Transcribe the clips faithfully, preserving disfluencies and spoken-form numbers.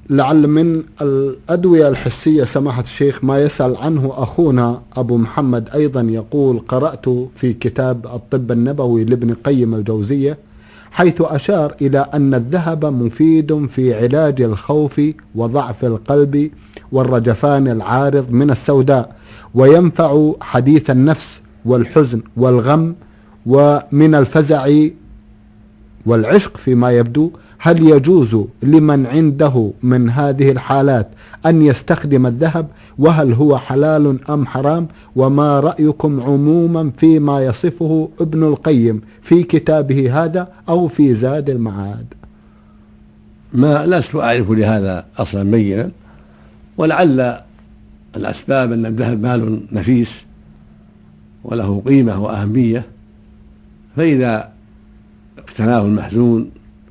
لعل من الأدوية الحسية سماحة الشيخ ما يسأل عنه أخونا أبو محمد أيضا، يقول: قرأت في كتاب الطب النبوي لابن قيم الجوزية حيث أشار إلى أن الذهب مفيد في علاج الخوف وضعف القلب والرجفان العارض من السوداء، وينفع حديث النفس والحزن والغم ومن الفزع والعشق فيما يبدو. هل يجوز لمن عنده من هذه الحالات أن يستخدم الذهب؟ وهل هو حلال أم حرام؟ وما رأيكم عموما فيما يصفه ابن القيم في كتابه هذا أو في زاد المعاد؟ ما لست أعرف لهذا أصلا بينا، ولعل الأسباب أن الذهب مال نفيس وله قيمة وأهمية، فإذا اقتناه المحزون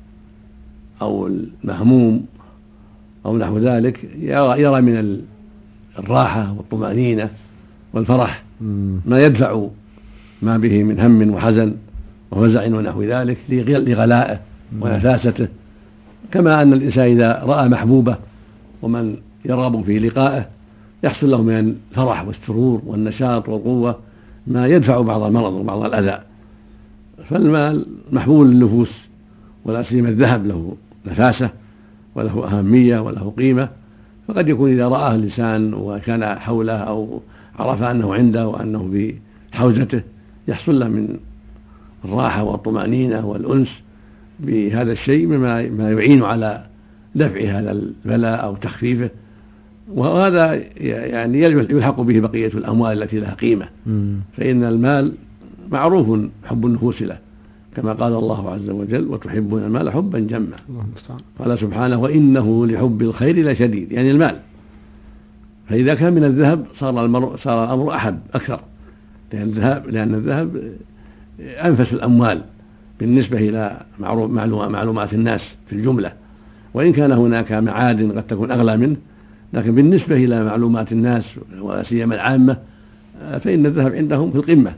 أو المهموم أو نحو ذلك يرى من الراحة والطمأنينة والفرح ما يدفع ما به من هم وحزن وفزع ونحو ذلك لغلائه ونفاسته، كما أن الإنسان إذا رأى محبوبة ومن يرغب في لقائه يحصل له من الفرح والسرور والنشاط والقوة ما يدفع بعض المرض وبعض الأذى. فالمال محبوب للنفوس، ولا سيما الذهب له نفاسة وله أهمية وله قيمة، فقد يكون إذا رآه الإنسان وكان حوله أو عرف أنه عنده وأنه في حوزته يحصل له من الراحة والطمأنينة والأنس بهذا الشيء مما ما يعين على دفع هذا البلاء أو تخفيفه، وهذا يعني يلحق به بقية الأموال التي لها قيمة. فإن المال معروف حب النفوس له، كما قال الله عز وجل: وتحبون المال حبا جما. قال سبحانه: وإنه لحب الخير لشديد، يعني المال. فإذا كان من الذهب صار المرء صار الأمر أحب أكثر، لأن الذهب لأن الذهب أنفس الأموال بالنسبة إلى معلومات الناس في الجملة، وإن كان هناك معادن قد تكون أغلى منه، لكن بالنسبة إلى معلومات الناس ولا سيما العامة فإن الذهب عندهم في القمة،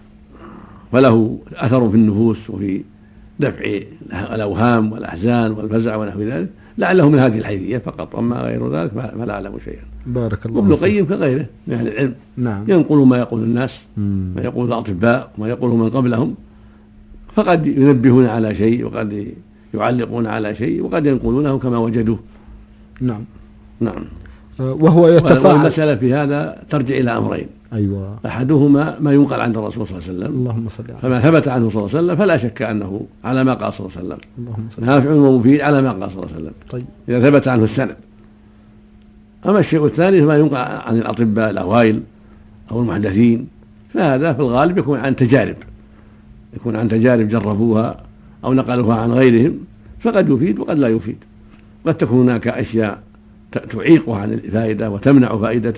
وله أثر في النفوس وفي دفع الأوهام والأحزان والفزع ونحو ذلك، لعله من هذه الحيثية فقط، أما غير ذلك فلا أعلم شيئا. بارك الله. وابن القيم كغيره من أهل العلم نعم. ينقل ما يقول الناس، ما يقول الأطباء وما يقوله من قبلهم، فقد ينبهون على شيء وقد يعلقون على شيء وقد ينقلونه كما وجدوه. نعم نعم. وهو يتفاعل. والمسألة في هذا ترجع إلى أمرين: أيوة. أحدهما ما ينقل عن الرسول صلى الله عليه وسلم، اللهم صل عليه، فما ثبت عنه صلى الله عليه وسلم فلا شك أنه على ما قال صلى الله عليه وسلم، اللهم صل نافع ومفيد على ما قال صلى الله عليه وسلم. طيب. إذا ثبت عنه السند. أما الشيء الثاني ما ينقل عن الأطباء الأوائل أو المحدثين، فهذا في الغالب يكون عن تجارب يكون عن تجارب جربوها أو نقلوها عن غيرهم، فقد يفيد وقد لا يفيد. قد تكون هناك أشياء تعيقه عن الفائدة وتمنع فائدته،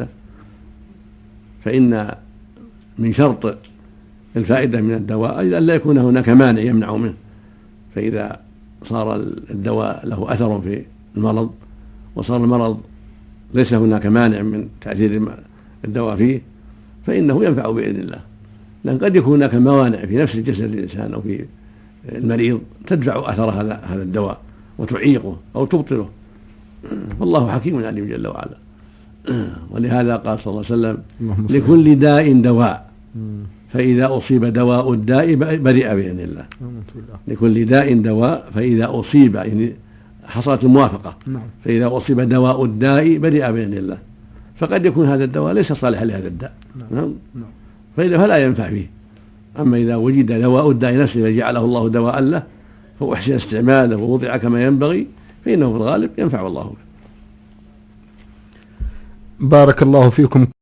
فإن من شرط الفائدة من الدواء أن لا يكون هناك مانع يمنع منه، فإذا صار الدواء له أثر في المرض وصار المرض ليس هناك مانع من تأثير الدواء فيه فإنه ينفع بإذن الله. لأن قد يكون هناك موانع في نفس الجسد الإنسان أو في المريض تدفع أثر هذا هذا الدواء وتعيقه أو تبطله، والله حكيم عليم جل وعلا. ولهذا قال صلى الله عليه وسلم: لكل داء دواء، فإذا أصيب دواء الداء برئ بإذن الله. لكل داء دواء، فإذا أصيب يعني حصلت الموافقة، فإذا أصيب دواء الداء برئ بإذن الله. فقد يكون هذا الدواء ليس صالحا لهذا الداء، فإذا فلا ينفع فيه. أما إذا وجد دواء الداء نفسه فجعله الله دواء له فأحسن استعماله ووضع كما ينبغي فإنه في الغالب ينفع الله به. بارك الله فيكم.